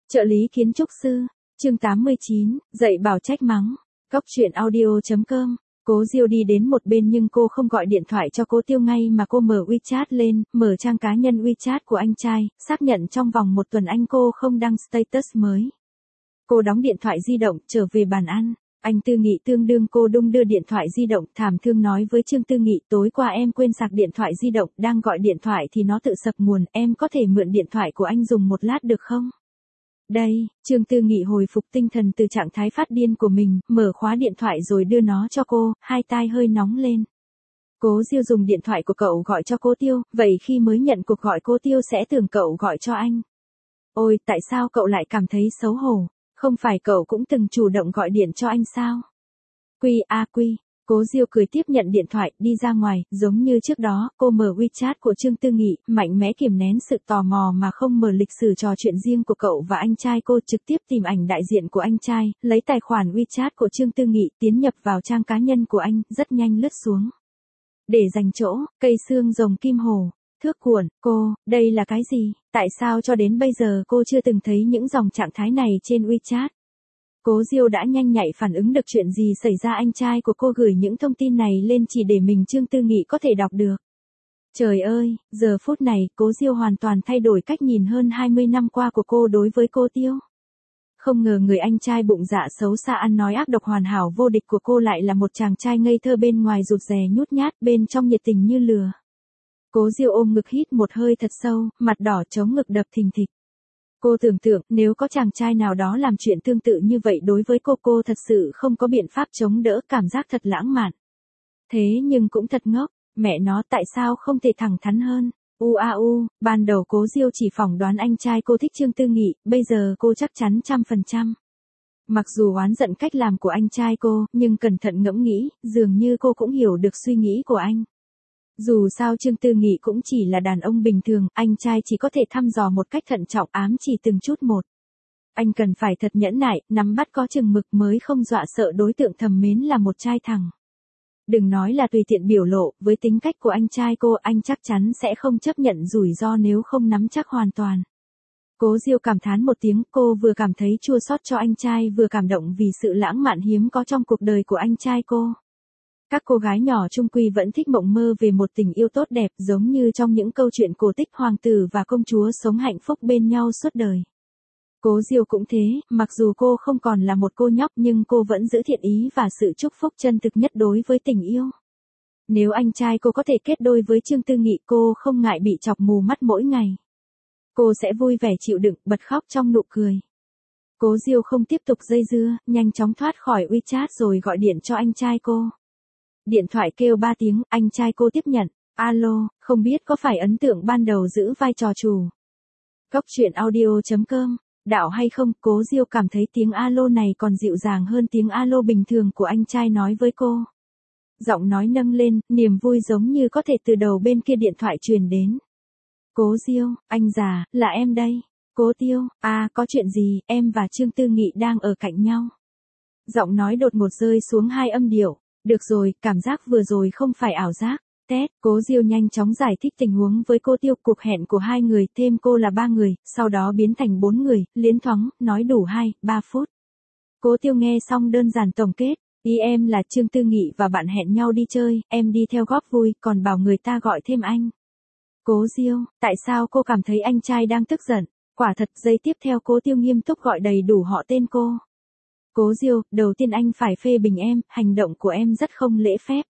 Trợ lý kiến trúc sư, chương 89, dạy bảo trách mắng, Cóc truyện audio.com. Cố Diêu đi đến một bên nhưng cô không gọi điện thoại cho Cố Tiêu ngay mà cô mở WeChat lên, mở trang cá nhân WeChat của anh trai, xác nhận trong vòng một tuần anh cô không đăng status mới. Cô đóng điện thoại di động, trở về bàn ăn. Anh Tư Nghị tương đương cô đung đưa điện thoại di động, thảm thương nói với Trương Tư Nghị, tối qua em quên sạc điện thoại di động, đang gọi điện thoại thì nó tự sập nguồn, em có thể mượn điện thoại của anh dùng một lát được không? Đây, Trương Tư Nghị hồi phục tinh thần từ trạng thái phát điên của mình, mở khóa điện thoại rồi đưa nó cho cô, hai tai hơi nóng lên. Cố Diêu dùng điện thoại của cậu gọi cho Cố Tiêu, vậy khi mới nhận cuộc gọi Cố Tiêu sẽ tưởng cậu gọi cho anh. Ôi, tại sao cậu lại cảm thấy xấu hổ? Không phải cậu cũng từng chủ động gọi điện cho anh sao? Quy. Cố Diêu cười tiếp nhận điện thoại, đi ra ngoài, giống như trước đó, cô mở WeChat của Trương Tư Nghị, mạnh mẽ kiềm nén sự tò mò mà không mở lịch sử trò chuyện riêng của cậu và anh trai cô, trực tiếp tìm ảnh đại diện của anh trai, lấy tài khoản WeChat của Trương Tư Nghị, tiến nhập vào trang cá nhân của anh, rất nhanh lướt xuống. Để dành chỗ, cây xương rồng kim hồ, thước cuộn, đây là cái gì? Tại sao cho đến bây giờ cô chưa từng thấy những dòng trạng thái này trên WeChat? Cố Diêu đã nhanh nhạy phản ứng được chuyện gì xảy ra, anh trai của cô gửi những thông tin này lên chỉ để mình Trương Tư Nghị có thể đọc được. Trời ơi, giờ phút này, Cố Diêu hoàn toàn thay đổi cách nhìn hơn 20 năm qua của cô đối với Cố Tiêu. Không ngờ người anh trai bụng dạ xấu xa ăn nói ác độc hoàn hảo vô địch của cô lại là một chàng trai ngây thơ, bên ngoài rụt rè nhút nhát, bên trong nhiệt tình như lửa. Cố Diêu ôm ngực hít một hơi thật sâu, mặt đỏ chống ngực đập thình thịch. Cô tưởng tượng nếu có chàng trai nào đó làm chuyện tương tự như vậy đối với cô thật sự không có biện pháp chống đỡ, cảm giác thật lãng mạn. Thế nhưng cũng thật ngốc, mẹ nó tại sao không thể thẳng thắn hơn? Ban đầu Cố Diêu chỉ phỏng đoán anh trai cô thích Trương Tư Nghị, bây giờ cô chắc chắn 100%. Mặc dù oán giận cách làm của anh trai cô, nhưng cẩn thận ngẫm nghĩ, dường như cô cũng hiểu được suy nghĩ của anh. Dù sao Trương Tư Nghị cũng chỉ là đàn ông bình thường, anh trai chỉ có thể thăm dò một cách thận trọng, ám chỉ từng chút một. Anh cần phải thật nhẫn nại, nắm bắt có chừng mực mới không dọa sợ đối tượng thầm mến là một trai thẳng. Đừng nói là tùy tiện biểu lộ, với tính cách của anh trai cô, anh chắc chắn sẽ không chấp nhận rủi ro nếu không nắm chắc hoàn toàn. Cố Diêu cảm thán một tiếng, cô vừa cảm thấy chua xót cho anh trai vừa cảm động vì sự lãng mạn hiếm có trong cuộc đời của anh trai cô. Các cô gái nhỏ chung quy vẫn thích mộng mơ về một tình yêu tốt đẹp, giống như trong những câu chuyện cổ tích hoàng tử và công chúa sống hạnh phúc bên nhau suốt đời. Cố Diêu cũng thế, mặc dù cô không còn là một cô nhóc nhưng cô vẫn giữ thiện ý và sự chúc phúc chân thực nhất đối với tình yêu. Nếu anh trai cô có thể kết đôi với Trương Tư Nghị, cô không ngại bị chọc mù mắt mỗi ngày. Cô sẽ vui vẻ chịu đựng, bật khóc trong nụ cười. Cố Diêu không tiếp tục dây dưa, nhanh chóng thoát khỏi WeChat rồi gọi điện cho anh trai cô. Điện thoại kêu 3 tiếng, anh trai cô tiếp nhận. Alo, không biết có phải ấn tượng ban đầu giữ vai trò chủ Cóc truyện audio.com đạo hay không? Cố Diêu cảm thấy tiếng alo này còn dịu dàng hơn tiếng alo bình thường của anh trai nói với cô. Giọng nói nâng lên, niềm vui giống như có thể từ đầu bên kia điện thoại truyền đến. Cố Diêu, anh già, là em đây. Cố Tiêu, có chuyện gì? Em và Trương Tư Nghị đang ở cạnh nhau. Giọng nói đột ngột rơi xuống 2 âm điệu. Được rồi, cảm giác vừa rồi không phải ảo giác. Cố Diêu nhanh chóng giải thích tình huống với Cố Tiêu, cuộc hẹn của 2 người, thêm cô là 3 người, sau đó biến thành 4 người, liến thoáng, nói đủ 2-3 phút. Cố Tiêu nghe xong đơn giản tổng kết, ý em là Trương Tư Nghị và bạn hẹn nhau đi chơi, em đi theo góp vui, còn bảo người ta gọi thêm anh. Cố Diêu, tại sao cô cảm thấy anh trai đang tức giận? Quả thật, giây tiếp theo Cố Tiêu nghiêm túc gọi đầy đủ họ tên cô. Cố Diêu, đầu tiên anh phải phê bình em, hành động của em rất không lễ phép.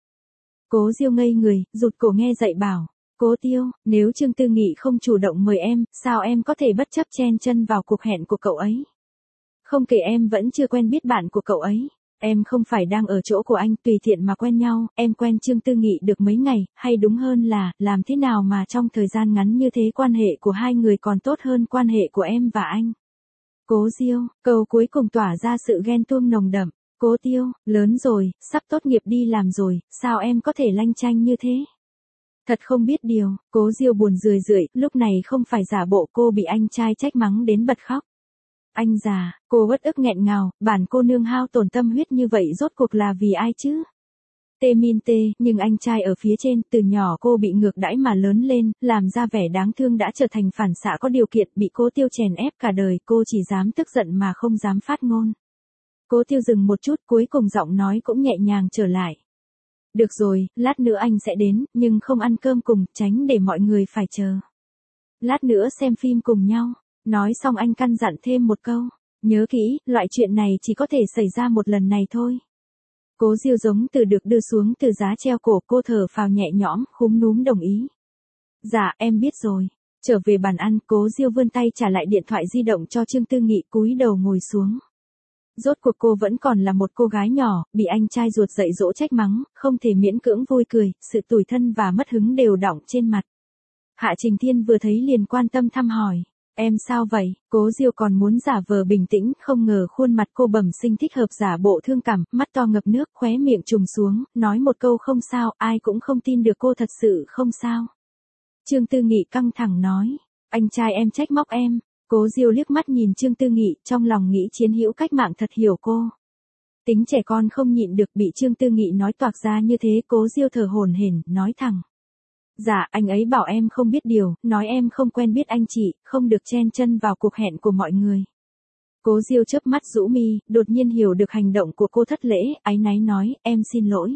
Cố Diêu ngây người, rụt cổ nghe dạy bảo. Cố Tiêu, nếu Trương Tư Nghị không chủ động mời em, sao em có thể bất chấp chen chân vào cuộc hẹn của cậu ấy? Không kể em vẫn chưa quen biết bạn của cậu ấy. Em không phải đang ở chỗ của anh tùy tiện mà quen nhau, em quen Trương Tư Nghị được mấy ngày, hay đúng hơn là, làm thế nào mà trong thời gian ngắn như thế quan hệ của 2 người còn tốt hơn quan hệ của em và anh? Cố Diêu, câu cuối cùng tỏa ra sự ghen tuông nồng đậm. Cố Tiêu, lớn rồi, sắp tốt nghiệp đi làm rồi, sao em có thể lanh chanh như thế? Thật không biết điều. Cố Diêu buồn rười rượi, lúc này không phải giả bộ, cô bị anh trai trách mắng đến bật khóc. Anh già, cô uất ức nghẹn ngào, bản cô nương hao tổn tâm huyết như vậy rốt cuộc là vì ai chứ? Tê min tê, nhưng anh trai ở phía trên, từ nhỏ cô bị ngược đãi mà lớn lên, làm ra vẻ đáng thương đã trở thành phản xạ có điều kiện, bị Cố Tiêu chèn ép cả đời, cô chỉ dám tức giận mà không dám phát ngôn. Cố Tiêu dừng một chút, cuối cùng giọng nói cũng nhẹ nhàng trở lại. Được rồi, lát nữa anh sẽ đến, nhưng không ăn cơm cùng, tránh để mọi người phải chờ. Lát nữa xem phim cùng nhau. Nói xong anh căn dặn thêm một câu. Nhớ kỹ, loại chuyện này chỉ có thể xảy ra một lần này thôi. Cố Diêu giống từ được đưa xuống từ giá treo cổ, cô thở phào nhẹ nhõm, khúm núm đồng ý. Dạ, em biết rồi. Trở về bàn ăn, Cố Diêu vươn tay trả lại điện thoại di động cho Trương Tư Nghị, cúi đầu ngồi xuống. Rốt cuộc cô vẫn còn là một cô gái nhỏ, bị anh trai ruột dạy dỗ trách mắng, không thể miễn cưỡng vui cười, sự tủi thân và mất hứng đều đọng trên mặt. Hạ Trình Thiên vừa thấy liền quan tâm thăm hỏi. Em sao vậy? Cố Diêu còn muốn giả vờ bình tĩnh, không ngờ khuôn mặt cô bẩm sinh thích hợp giả bộ thương cảm, mắt to ngập nước, khóe miệng trùng xuống, nói một câu không sao, ai cũng không tin được cô thật sự không sao. Trương Tư Nghị căng thẳng nói, anh trai em trách móc em. Cố Diêu liếc mắt nhìn Trương Tư Nghị, trong lòng nghĩ chiến hữu cách mạng thật hiểu cô. Tính trẻ con không nhịn được, bị Trương Tư Nghị nói toạc ra như thế, Cố Diêu thở hổn hển, nói thẳng. Dạ, anh ấy bảo em không biết điều, nói em không quen biết anh chị, không được chen chân vào cuộc hẹn của mọi người. Cố Diêu chớp mắt rũ mi, đột nhiên hiểu được hành động của cô thất lễ, áy náy nói, em xin lỗi.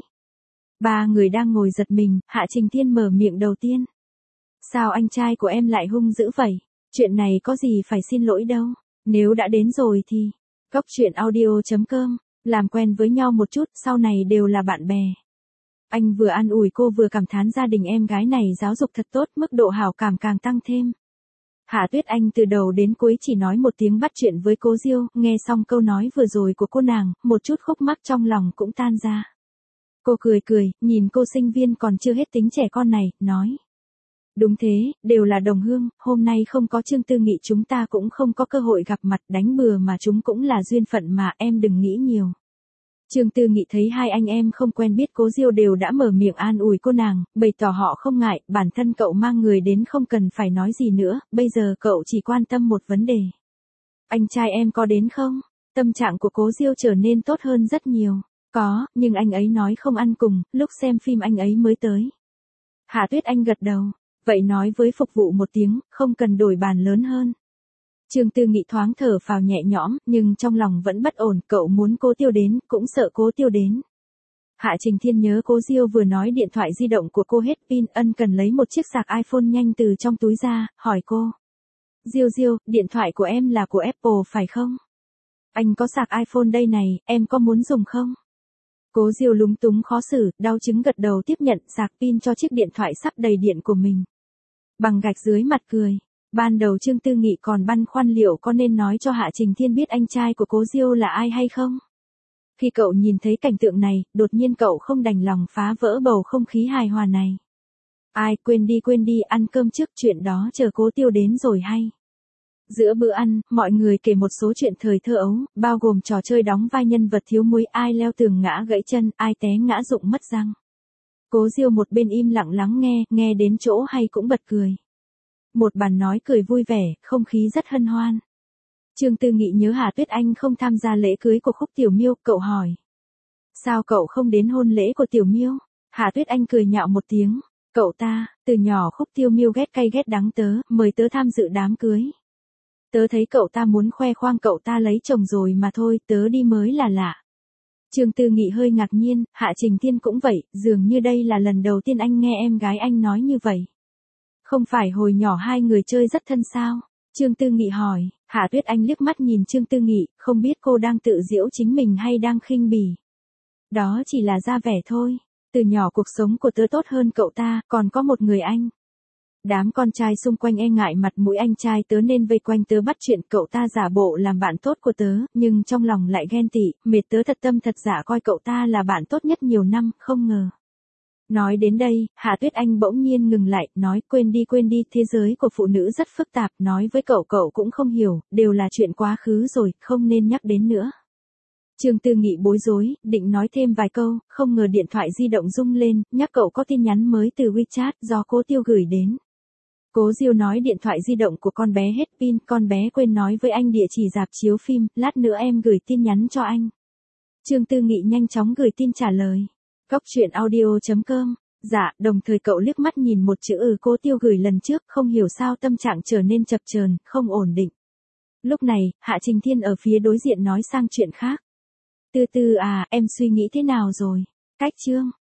Ba người đang ngồi giật mình, Hạ Trình Thiên mở miệng đầu tiên. Sao anh trai của em lại hung dữ vậy? Chuyện này có gì phải xin lỗi đâu. Nếu đã đến rồi thì, Cóc Truyện Audio.com, làm quen với nhau một chút, sau này đều là bạn bè. Anh vừa an ủi cô vừa cảm thán gia đình em gái này giáo dục thật tốt, mức độ hảo cảm càng tăng thêm. Hạ Tuyết Anh từ đầu đến cuối chỉ nói một tiếng bắt chuyện với Cố Diêu, nghe xong câu nói vừa rồi của cô nàng, một chút khúc mắc trong lòng cũng tan ra. Cô cười cười, nhìn cô sinh viên còn chưa hết tính trẻ con này, nói. Đúng thế, đều là đồng hương, hôm nay không có Trương Tư Nghị chúng ta cũng không có cơ hội gặp mặt, đánh bừa mà chúng cũng là duyên phận mà, em đừng nghĩ nhiều. Trương Tư Nghị thấy hai anh em không quen biết Cố Diêu đều đã mở miệng an ủi cô nàng, bày tỏ họ không ngại, bản thân cậu mang người đến không cần phải nói gì nữa, bây giờ cậu chỉ quan tâm một vấn đề. Anh trai em có đến không? Tâm trạng của Cố Diêu trở nên tốt hơn rất nhiều. Có, nhưng anh ấy nói không ăn cùng, lúc xem phim anh ấy mới tới. Hạ Tuyết Anh gật đầu. Vậy nói với phục vụ một tiếng, không cần đổi bàn lớn hơn. Trương Tư Nghị thoáng thở phào nhẹ nhõm, nhưng trong lòng vẫn bất ổn, cậu muốn Cố Tiêu đến, cũng sợ Cố Tiêu đến. Hạ Trình Thiên nhớ Cố Diêu vừa nói điện thoại di động của cô hết pin, ân cần lấy một chiếc sạc iPhone nhanh từ trong túi ra, hỏi cô. Diêu, điện thoại của em là của Apple phải không? Anh có sạc iPhone đây này, em có muốn dùng không? Cố Diêu lúng túng khó xử, đau chứng gật đầu tiếp nhận sạc pin cho chiếc điện thoại sắp đầy điện của mình. Bằng gạch dưới mặt cười. Ban đầu Trương Tư Nghị còn băn khoăn liệu có nên nói cho Hạ Trình Thiên biết anh trai của Cố Diêu là ai hay không. Khi cậu nhìn thấy cảnh tượng này, đột nhiên cậu không đành lòng phá vỡ bầu không khí hài hòa này. Ai, quên đi, ăn cơm trước, chuyện đó chờ Cố Tiêu đến rồi hay. Giữa bữa ăn, mọi người kể một số chuyện thời thơ ấu, bao gồm trò chơi đóng vai nhân vật thiếu muối, ai leo tường ngã gãy chân, ai té ngã rụng mất răng. Cố Diêu một bên im lặng lắng nghe đến chỗ hay cũng bật cười. Một bàn nói cười vui vẻ, không khí rất hân hoan. Trương Tư Nghị nhớ Hà Tuyết Anh không tham gia lễ cưới của Khúc Tiểu Miêu, cậu hỏi. Sao cậu không đến hôn lễ của Tiểu Miêu? Hà Tuyết Anh cười nhạo một tiếng. Cậu ta, từ nhỏ Khúc Tiểu Miêu ghét cay ghét đắng tớ, mời tớ tham dự đám cưới. Tớ thấy cậu ta muốn khoe khoang cậu ta lấy chồng rồi mà thôi, tớ đi mới là lạ. Trương Tư Nghị hơi ngạc nhiên, Hạ Trình Thiên cũng vậy, dường như đây là lần đầu tiên anh nghe em gái anh nói như vậy. Không phải hồi nhỏ hai người chơi rất thân sao? Trương Tư Nghị hỏi, Hạ Tuyết Anh liếc mắt nhìn Trương Tư Nghị, không biết cô đang tự giễu chính mình hay đang khinh bỉ. Đó chỉ là ra vẻ thôi, từ nhỏ cuộc sống của tớ tốt hơn cậu ta, còn có một người anh. Đám con trai xung quanh e ngại mặt mũi anh trai tớ nên vây quanh tớ bắt chuyện, cậu ta giả bộ làm bạn tốt của tớ, nhưng trong lòng lại ghen tị, mệt tớ thật tâm thật giả coi cậu ta là bạn tốt nhất nhiều năm, không ngờ. Nói đến đây, Hạ Tuyết Anh bỗng nhiên ngừng lại, nói quên đi, thế giới của phụ nữ rất phức tạp, nói với cậu cũng không hiểu, đều là chuyện quá khứ rồi, không nên nhắc đến nữa. Trương Tư Nghị bối rối, định nói thêm vài câu, không ngờ điện thoại di động rung lên, nhắc cậu có tin nhắn mới từ WeChat do Cố Tiêu gửi đến. Cố Diêu nói điện thoại di động của con bé hết pin, con bé quên nói với anh địa chỉ rạp chiếu phim, lát nữa em gửi tin nhắn cho anh. Trương Tư Nghị nhanh chóng gửi tin trả lời. Cóc truyện audio.com. Dạ, đồng thời cậu liếc mắt nhìn một chữ cô Tiêu gửi lần trước, không hiểu sao tâm trạng trở nên chập chờn, không ổn định. Lúc này, Hạ Trình Thiên ở phía đối diện nói sang chuyện khác. Từ từ à, em suy nghĩ thế nào rồi? Cách chương.